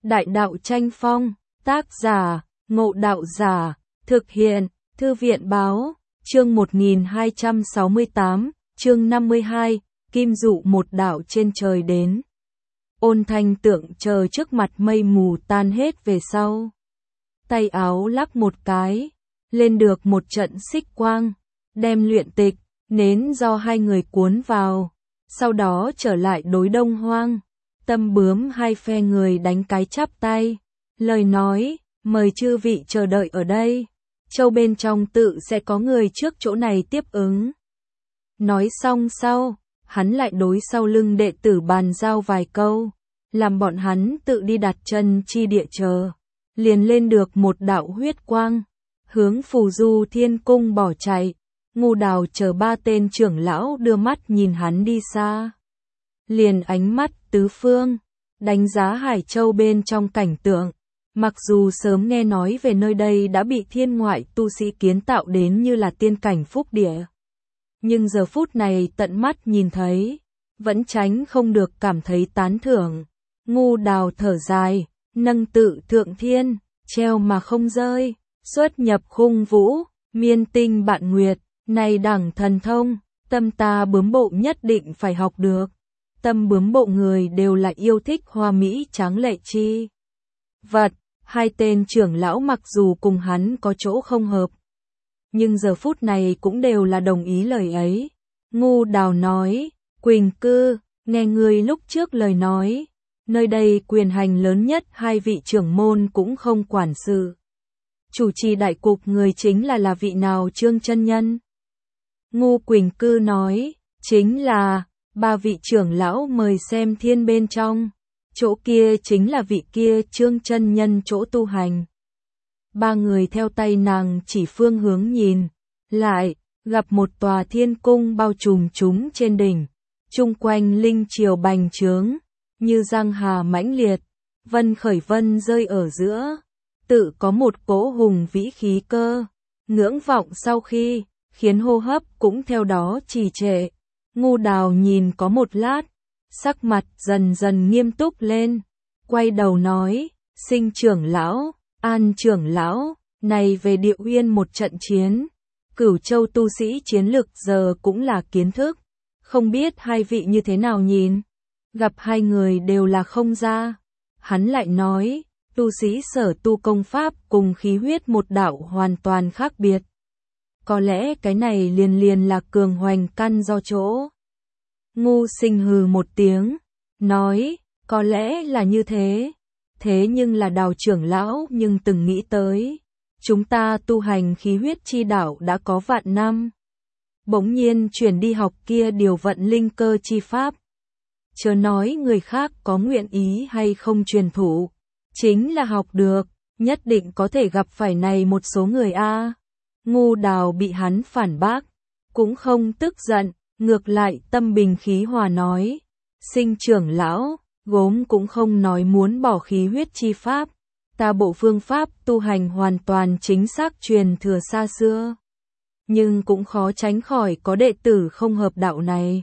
Đại đạo tranh phong, tác giả, Ngộ Đạo Giả, thực hiện, Thư viện báo, chương 1268, chương 52, Kim Dụ một đạo trên trời đến. Ôn Thanh Tượng chờ trước mặt mây mù tan hết về sau. Tay áo lắc một cái, lên được một trận xích quang, đem luyện tịch, nến do hai người cuốn vào, sau đó trở lại đối Đông Hoang. Tâm Bướm hai phe người đánh cái chắp tay, lời nói, mời chư vị chờ đợi ở đây, châu bên trong tự sẽ có người trước chỗ này tiếp ứng. Nói xong sau, hắn lại đối sau lưng đệ tử bàn giao vài câu, làm bọn hắn tự đi đặt chân chi địa chờ, liền lên được một đạo huyết quang, hướng Phù Du Thiên Cung bỏ chạy. Ngô Đào chờ ba tên trưởng lão đưa mắt nhìn hắn đi xa, liền ánh mắt tứ phương, đánh giá Hải Châu bên trong cảnh tượng. Mặc dù sớm nghe nói về nơi đây đã bị thiên ngoại tu sĩ kiến tạo đến như là tiên cảnh phúc địa, nhưng giờ phút này tận mắt nhìn thấy, vẫn tránh không được cảm thấy tán thưởng. Ngô Đào thở dài, nâng tự thượng thiên, treo mà không rơi, xuất nhập khung vũ, miên tinh bạn nguyệt, này đẳng thần thông, tâm ta bướm bộ nhất định phải học được. Tâm Bướm bộ người đều là yêu thích hoa mỹ tráng lệ chi vật. Hai tên trưởng lão mặc dù cùng hắn có chỗ không hợp, nhưng giờ phút này cũng đều là đồng ý lời ấy. Ngô Đào nói, Quỳnh Cư, nghe ngươi lúc trước lời nói, nơi đây quyền hành lớn nhất hai vị trưởng môn cũng không quản sự. Chủ trì đại cục người chính là vị nào Trương chân nhân? Ngô Quỳnh Cư nói, chính là ba vị trưởng lão mời xem thiên bên trong, chỗ kia chính là vị kia Trương chân nhân chỗ tu hành. Ba người theo tay nàng chỉ phương hướng nhìn, lại gặp một tòa thiên cung bao trùm chúng trên đỉnh, chung quanh linh triều bành trướng, như giang hà mãnh liệt, vân khởi vân rơi ở giữa, tự có một cỗ hùng vĩ khí cơ, ngưỡng vọng sau khi, khiến hô hấp cũng theo đó trì trệ. Ngô Đào nhìn có một lát, sắc mặt dần dần nghiêm túc lên, quay đầu nói, Sinh trưởng lão, An trưởng lão, này về Địa Uyên một trận chiến, Cửu Châu tu sĩ chiến lực giờ cũng là kiến thức, không biết hai vị như thế nào nhìn. Gặp hai người đều là không ra, hắn lại nói, tu sĩ sở tu công pháp cùng khí huyết một đạo hoàn toàn khác biệt. Có lẽ cái này liền là cường hoành căn do chỗ. Ngô Sinh hừ một tiếng, nói, có lẽ là như thế, thế nhưng là Đào trưởng lão nhưng từng nghĩ tới, chúng ta tu hành khí huyết chi đạo đã có vạn năm, bỗng nhiên chuyển đi học kia điều vận linh cơ chi pháp. Chớ nói người khác có nguyện ý hay không truyền thụ, chính là học được, nhất định có thể gặp phải này một số người a. Ngô Đào bị hắn phản bác, cũng không tức giận, ngược lại tâm bình khí hòa nói, Sinh trưởng lão, gốm cũng không nói muốn bỏ khí huyết chi pháp, ta bộ phương pháp tu hành hoàn toàn chính xác truyền thừa xa xưa, nhưng cũng khó tránh khỏi có đệ tử không hợp đạo này.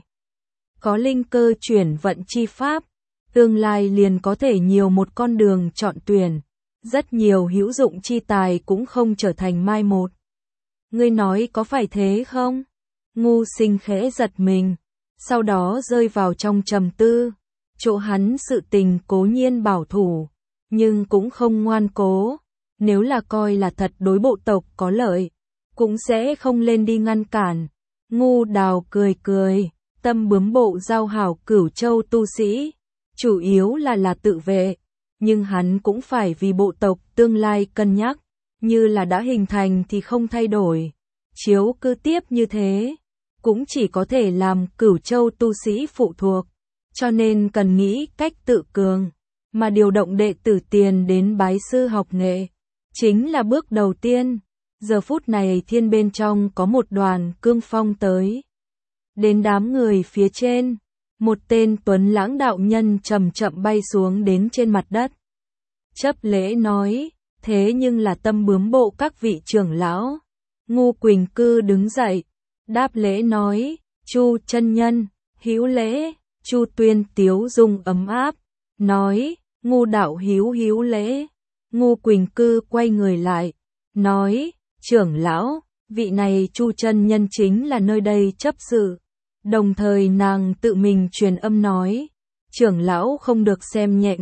Có linh cơ chuyển vận chi pháp, tương lai liền có thể nhiều một con đường chọn tuyển, rất nhiều hữu dụng chi tài cũng không trở thành mai một. Ngươi nói có phải thế không? Ngô Sinh khẽ giật mình, sau đó rơi vào trong trầm tư. Chỗ hắn sự tình cố nhiên bảo thủ, nhưng cũng không ngoan cố. Nếu là coi là thật đối bộ tộc có lợi, cũng sẽ không lên đi ngăn cản. Ngô Đào cười cười, Tâm Bướm bộ giao hảo Cửu Châu tu sĩ, chủ yếu là tự vệ, nhưng hắn cũng phải vì bộ tộc tương lai cân nhắc, như là đã hình thành thì không thay đổi. Chiếu cứ tiếp như thế, cũng chỉ có thể làm Cửu Châu tu sĩ phụ thuộc, cho nên cần nghĩ cách tự cường, mà điều động đệ tử tiền đến bái sư học nghệ, chính là bước đầu tiên. Giờ phút này thiên bên trong có một đoàn cương phong tới. Đến đám người phía trên, một tên tuấn lãng đạo nhân chậm chậm bay xuống đến trên mặt đất. Chấp lễ nói, thế nhưng là Tâm Bướm bộ các vị trưởng lão. Ngô Quỳnh Cư đứng dậy, đáp lễ nói, Chu chân nhân, hữu lễ. Chu Tuyên tiếu dung ấm áp, nói, Ngu đạo hiếu hiếu lễ. Ngu Quỳnh Cư quay người lại, nói, trưởng lão, vị này Chu chân nhân chính là nơi đây chấp sự. Đồng thời nàng tự mình truyền âm nói, trưởng lão không được xem nhẹ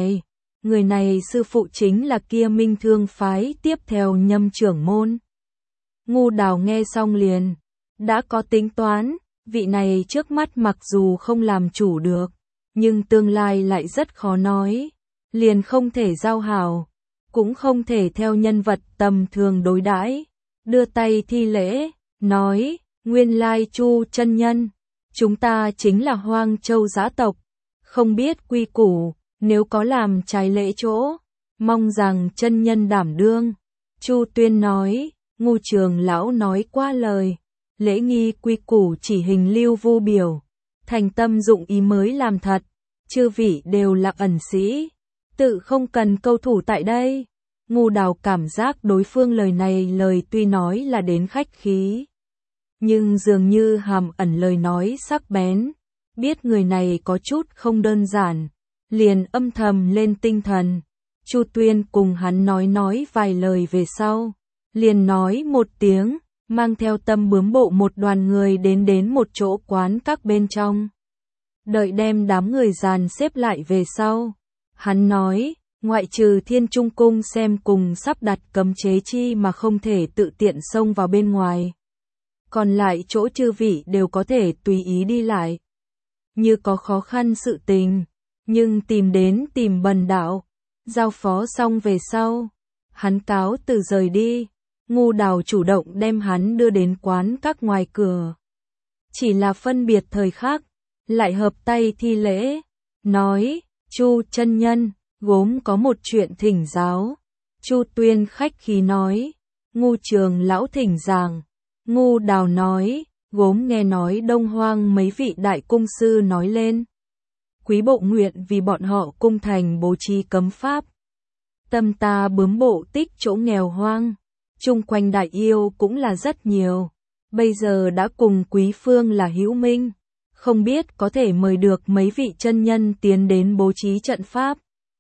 người này sư phụ chính là kia Minh Thương phái tiếp theo Nhâm trưởng môn. Ngu Đào nghe xong liền, đã có tính toán, vị này trước mắt mặc dù không làm chủ được, nhưng tương lai lại rất khó nói, liền không thể giao hảo, cũng không thể theo nhân vật tầm thường đối đãi, đưa tay thi lễ, nói, nguyên lai Chu chân nhân, chúng ta chính là Hoang Châu giã tộc, không biết quy củ, nếu có làm trái lễ chỗ, mong rằng chân nhân đảm đương. Chu Tuyên nói, Ngu trưởng lão nói qua lời, lễ nghi quy củ chỉ hình lưu vu biểu, thành tâm dụng ý mới làm thật, chư vị đều là ẩn sĩ, tự không cần câu thủ tại đây. Ngu Đào cảm giác đối phương lời tuy nói là đến khách khí, nhưng dường như hàm ẩn lời nói sắc bén, biết người này có chút không đơn giản, liền âm thầm lên tinh thần. Chu Tuyên cùng hắn nói vài lời về sau, liền nói một tiếng, mang theo Tâm Bướm bộ một đoàn người đến một chỗ quán các bên trong. Đợi đem đám người dàn xếp lại về sau, hắn nói, ngoại trừ Thiên Trung Cung xem cùng sắp đặt cấm chế chi mà không thể tự tiện xông vào bên ngoài. Còn lại chỗ chư vị đều có thể tùy ý đi lại. Như có khó khăn sự tình, nhưng tìm Bần đạo. Giao phó xong về sau, hắn cáo từ rời đi. Ngu Đào chủ động đem hắn đưa đến quán các ngoài cửa. Chỉ là phân biệt thời khắc, lại hợp tay thi lễ, nói, Chu chân nhân, gốm có một chuyện thỉnh giáo. Chu Tuyên khách khí nói, Ngu trường lão thỉnh giảng. Ngu Đào nói, gốm nghe nói Đông Hoang mấy vị đại cung sư nói lên. Quý bộ nguyện vì bọn họ cung thành bố trí cấm pháp. Tâm ta Bướm bộ tích chỗ nghèo hoang, chung quanh đại yêu cũng là rất nhiều. Bây giờ đã cùng Quý phương là hữu minh, không biết có thể mời được mấy vị chân nhân tiến đến bố trí trận pháp.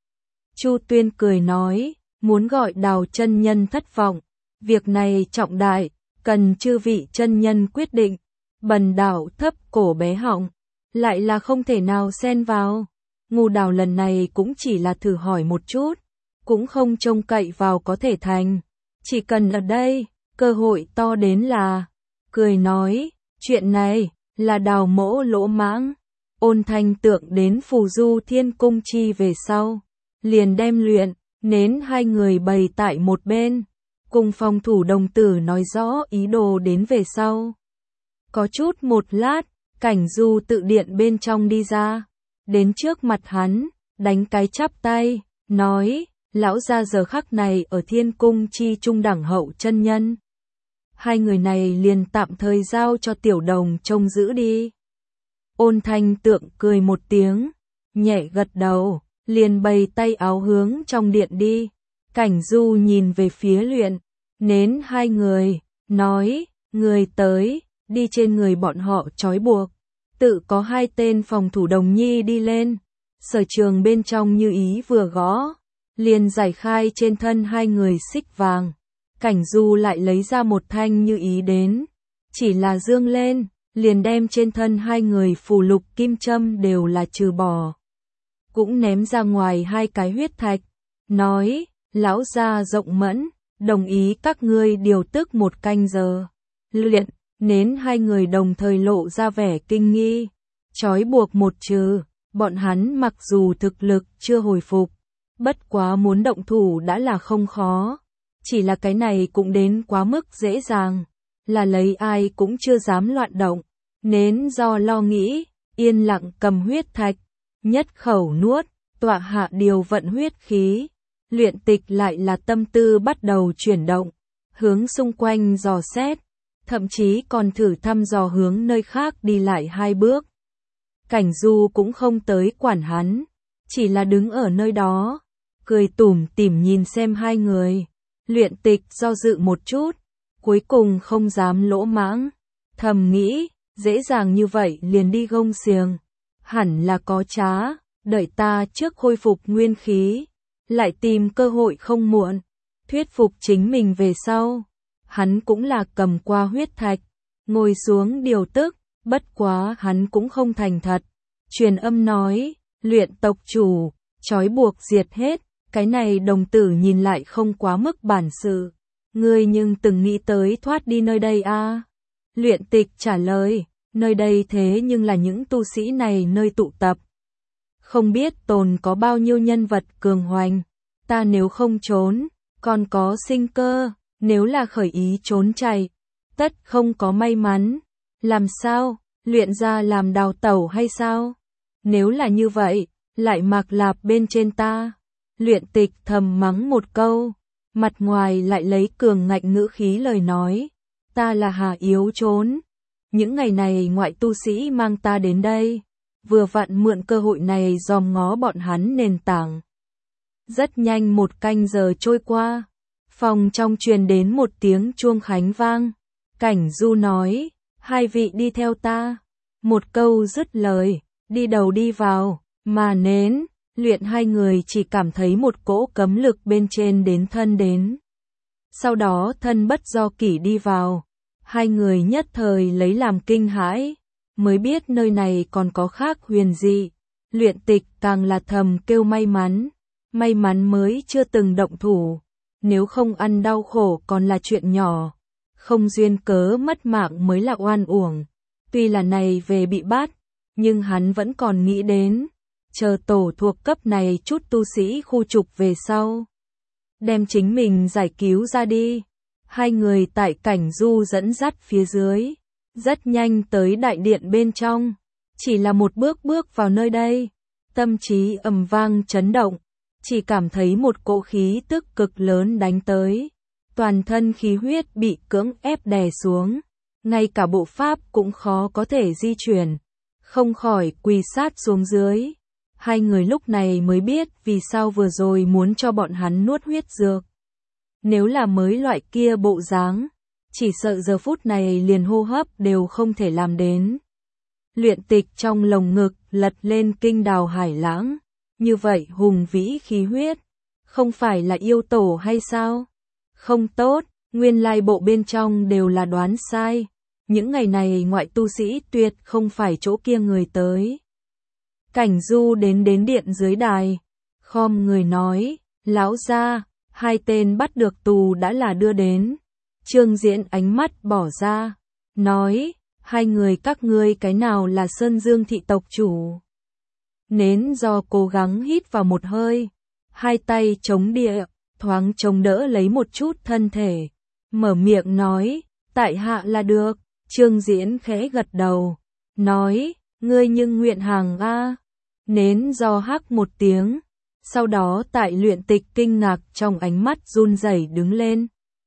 Chu Tuyên cười nói, muốn gọi Đào chân nhân thất vọng, việc này trọng đại, cần chư vị chân nhân quyết định. Bần đạo thấp cổ bé họng, lại là không thể nào xen vào. Ngu Đào lần này cũng chỉ là thử hỏi một chút, cũng không trông cậy vào có thể thành. Chỉ cần ở đây, cơ hội to đến là. Cười nói, chuyện này là Đào mỗ lỗ mãng. Ôn Thanh Tượng đến Phù Du Thiên Cung chi về sau, liền đem luyện nến hai người bày tại một bên, cùng phòng thủ đồng tử nói rõ ý đồ đến về sau. Có chút một lát, Cảnh Du tự điện bên trong đi ra, đến trước mặt hắn, đánh cái chắp tay, nói, lão gia giờ khắc này ở Thiên Cung chi trung đẳng hậu chân nhân. Hai người này liền tạm thời giao cho tiểu đồng trông giữ đi. Ôn Thanh Tượng cười một tiếng, nhẹ gật đầu, liền bày tay áo hướng trong điện đi. Cảnh Du nhìn về phía luyện nến hai người, nói, người tới, đi trên người bọn họ trói buộc. Tự có hai tên phòng thủ đồng nhi đi lên, Sở Trường bên trong như ý vừa gõ, liền giải khai trên thân hai người xích vàng. Cảnh Du lại lấy ra một thanh như ý đến, chỉ là dương lên, liền đem trên thân hai người phù lục kim châm đều là trừ bỏ. Cũng ném ra ngoài hai cái huyết thạch, nói, lão gia rộng mẫn, đồng ý các ngươi điều tức một canh giờ. Luyện nến hai người đồng thời lộ ra vẻ kinh nghi, trói buộc một trừ, bọn hắn mặc dù thực lực chưa hồi phục, bất quá muốn động thủ đã là không khó, chỉ là cái này cũng đến quá mức dễ dàng, là lấy ai cũng chưa dám loạn động. Nến do lo nghĩ, yên lặng cầm huyết thạch, nhất khẩu nuốt, tọa hạ điều vận huyết khí. Luyện Tịch lại là tâm tư bắt đầu chuyển động, hướng xung quanh dò xét, thậm chí còn thử thăm dò hướng nơi khác đi lại hai bước. Cảnh Du cũng không tới quản hắn, chỉ là đứng ở nơi đó, cười tủm tỉm nhìn xem hai người. Luyện Tịch do dự một chút, cuối cùng không dám lỗ mãng, thầm nghĩ, dễ dàng như vậy liền đi gông xiềng, hẳn là có trá, đợi ta trước khôi phục nguyên khí, lại tìm cơ hội không muộn, thuyết phục chính mình về sau. Hắn cũng là cầm qua huyết thạch, ngồi xuống điều tức, bất quá hắn cũng không thành thật. Truyền âm nói, luyện tộc chủ, trói buộc diệt hết, cái này đồng tử nhìn lại không quá mức bản sự. Ngươi nhưng từng nghĩ tới thoát đi nơi đây à? Luyện tịch trả lời, nơi đây thế nhưng là những tu sĩ này nơi tụ tập. Không biết tồn có bao nhiêu nhân vật cường hoành, ta nếu không trốn, còn có sinh cơ, nếu là khởi ý trốn chạy, tất không có may mắn. Làm sao, luyện ra làm đào tẩu hay sao? Nếu là như vậy, lại mặc lạp bên trên ta. Luyện tịch thầm mắng một câu, mặt ngoài lại lấy cường ngạnh ngữ khí lời nói, ta là hà yếu trốn. Những ngày này ngoại tu sĩ mang ta đến đây, vừa vặn mượn cơ hội này dòm ngó bọn hắn nền tảng. Rất nhanh 1 canh giờ trôi qua, phòng trong truyền đến một tiếng chuông khánh vang. Cảnh Du nói, 2 vị đi theo ta. Một câu dứt lời, đi đầu đi vào, mà nến, luyện 2 người chỉ cảm thấy một cỗ cấm lực bên trên đến thân đến. Sau đó thân bất do kỷ đi vào, 2 người nhất thời lấy làm kinh hãi, mới biết nơi này còn có khác huyền dị. Luyện tịch càng là thầm kêu may mắn mới chưa từng động thủ, nếu không ăn đau khổ còn là chuyện nhỏ, không duyên cớ mất mạng mới là oan uổng. Tuy là này về bị bắt, nhưng hắn vẫn còn nghĩ đến, chờ tổ thuộc cấp này chút tu sĩ khu trục về sau, đem chính mình giải cứu ra đi. 2 người tại Cảnh Du dẫn dắt phía dưới, rất nhanh tới đại điện bên trong, chỉ là một bước vào nơi đây, tâm trí ầm vang chấn động, chỉ cảm thấy một cỗ khí tức cực lớn đánh tới, toàn thân khí huyết bị cưỡng ép đè xuống, ngay cả bộ pháp cũng khó có thể di chuyển, không khỏi quỳ sát xuống dưới. 2 người lúc này mới biết vì sao vừa rồi muốn cho bọn hắn nuốt huyết dược. Nếu là mới loại kia bộ dáng, chỉ sợ giờ phút này liền hô hấp đều không thể làm đến. Luyện tịch trong lồng ngực lật lên kinh đào hải lãng, như vậy hùng vĩ khí huyết, không phải là yêu tổ hay sao? Không tốt, nguyên lai bộ bên trong đều là đoán sai. Những ngày này ngoại tu sĩ tuyệt không phải chỗ kia người tới. Cảnh Du đến điện dưới đài, khom người nói, lão gia, 2 tên bắt được tù đã là đưa đến. Trương Diễn ánh mắt bỏ ra, nói, 2 người các ngươi cái nào là Sơn Dương thị tộc chủ? Nến Do cố gắng hít vào một hơi, 2 tay chống địa, thoáng chống đỡ lấy một chút thân thể, mở miệng nói, tại hạ là được. Trương Diễn khẽ gật đầu, nói, ngươi nhưng nguyện hàng a. Nến Do hắc một tiếng, sau đó tại luyện tịch kinh ngạc trong ánh mắt run rẩy đứng lên.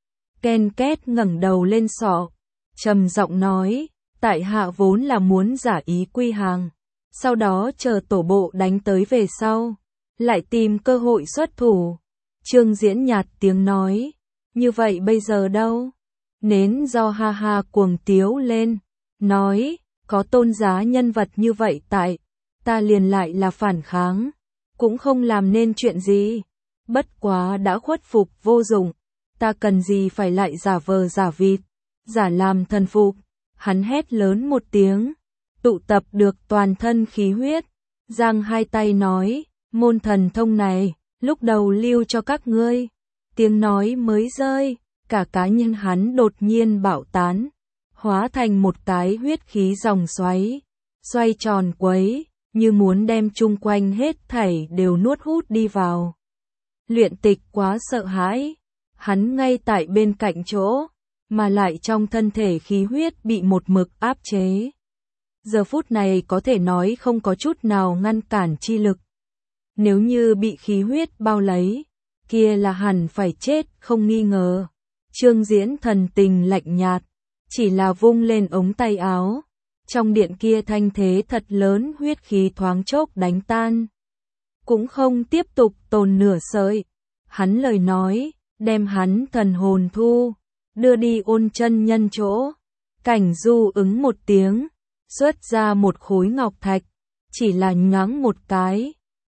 Ken két ngẩng đầu lên sọ, trầm giọng nói, tại hạ vốn là muốn giả ý quy hàng, sau đó chờ tổ bộ đánh tới về sau, lại tìm cơ hội xuất thủ. Trương Diễn nhạt tiếng nói, như vậy bây giờ đâu? Nến Do ha ha cuồng tiếu lên, nói, có tôn giá nhân vật như vậy tại, ta liền lại là phản kháng, cũng không làm nên chuyện gì, bất quá đã khuất phục vô dụng, ta cần gì phải lại giả vờ giả vịt, giả làm thần phục. Hắn hét lớn một tiếng, tụ tập được toàn thân khí huyết, giang 2 tay nói, môn thần thông này, lúc đầu lưu cho các ngươi. Tiếng nói mới rơi, cả cá nhân hắn đột nhiên bạo tán, hóa thành một cái huyết khí dòng xoáy, xoay tròn quấy, như muốn đem chung quanh hết thảy đều nuốt hút đi vào. Luyện tịch quá sợ hãi, hắn ngay tại bên cạnh chỗ, mà lại trong thân thể khí huyết bị một mực áp chế. Giờ phút này có thể nói không có chút nào ngăn cản chi lực. Nếu như bị khí huyết bao lấy, kia là hẳn phải chết không nghi ngờ. Trương Diễn thần tình lạnh nhạt, chỉ là vung lên ống tay áo. Trong điện kia thanh thế thật lớn huyết khí thoáng chốc đánh tan. Cũng không tiếp tục tồn nửa sợi. Hắn lời nói, đem hắn thần hồn thu, đưa đi Ôn chân nhân chỗ. Cảnh Du ứng một tiếng, xuất ra một khối ngọc thạch, chỉ là nhoáng một cái,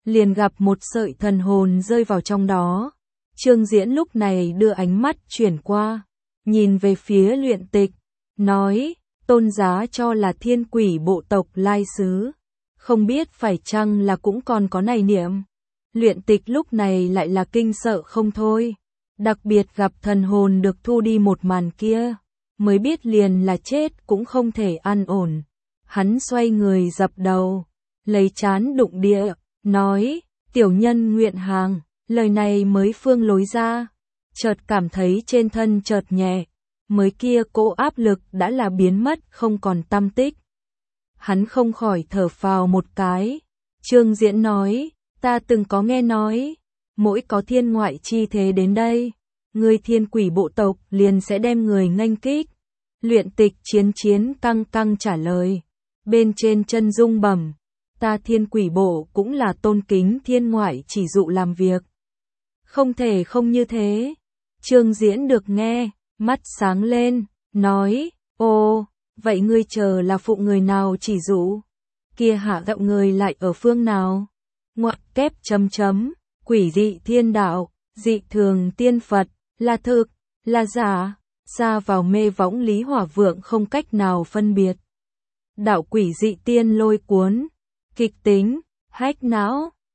liền gặp một sợi thần hồn rơi vào trong đó. Trương Diễn lúc này đưa ánh mắt chuyển qua, nhìn về phía Luyện Tịch, nói, tôn giá cho là thiên quỷ bộ tộc lai sứ, không biết phải chăng là cũng còn có này niệm. Luyện Tịch lúc này lại là kinh sợ không thôi, đặc biệt gặp thần hồn được thu đi một màn kia, mới biết liền là chết cũng không thể an ổn. Hắn xoay người dập đầu, lấy trán đụng địa, nói, tiểu nhân nguyện hàng, lời này mới phương lối ra, chợt cảm thấy trên thân chợt nhẹ, mới kia cỗ áp lực đã là biến mất không còn tăm tích. Hắn không khỏi thở phào một cái. Trương Diễn nói, ta từng có nghe nói, mỗi có thiên ngoại chi thế đến đây, người thiên quỷ bộ tộc liền sẽ đem người nghênh kích. Luyện Tịch chiến căng căng trả lời, bên trên chân dung bẩm, ta thiên quỷ bộ cũng là tôn kính thiên ngoại chỉ dụ làm việc. Không thể không như thế. Trương Diễn được nghe, mắt sáng lên, nói, ô, vậy ngươi chờ là phụ người nào chỉ dụ? Kia hạ đạo người lại ở phương nào? Ngoặc kép chấm chấm, quỷ dị thiên đạo, dị thường tiên Phật, là thực, là giả, xa vào mê võng Lý Hỏa Vượng không cách nào phân biệt. Đạo quỷ dị tiên lôi cuốn, kịch tính, hách não.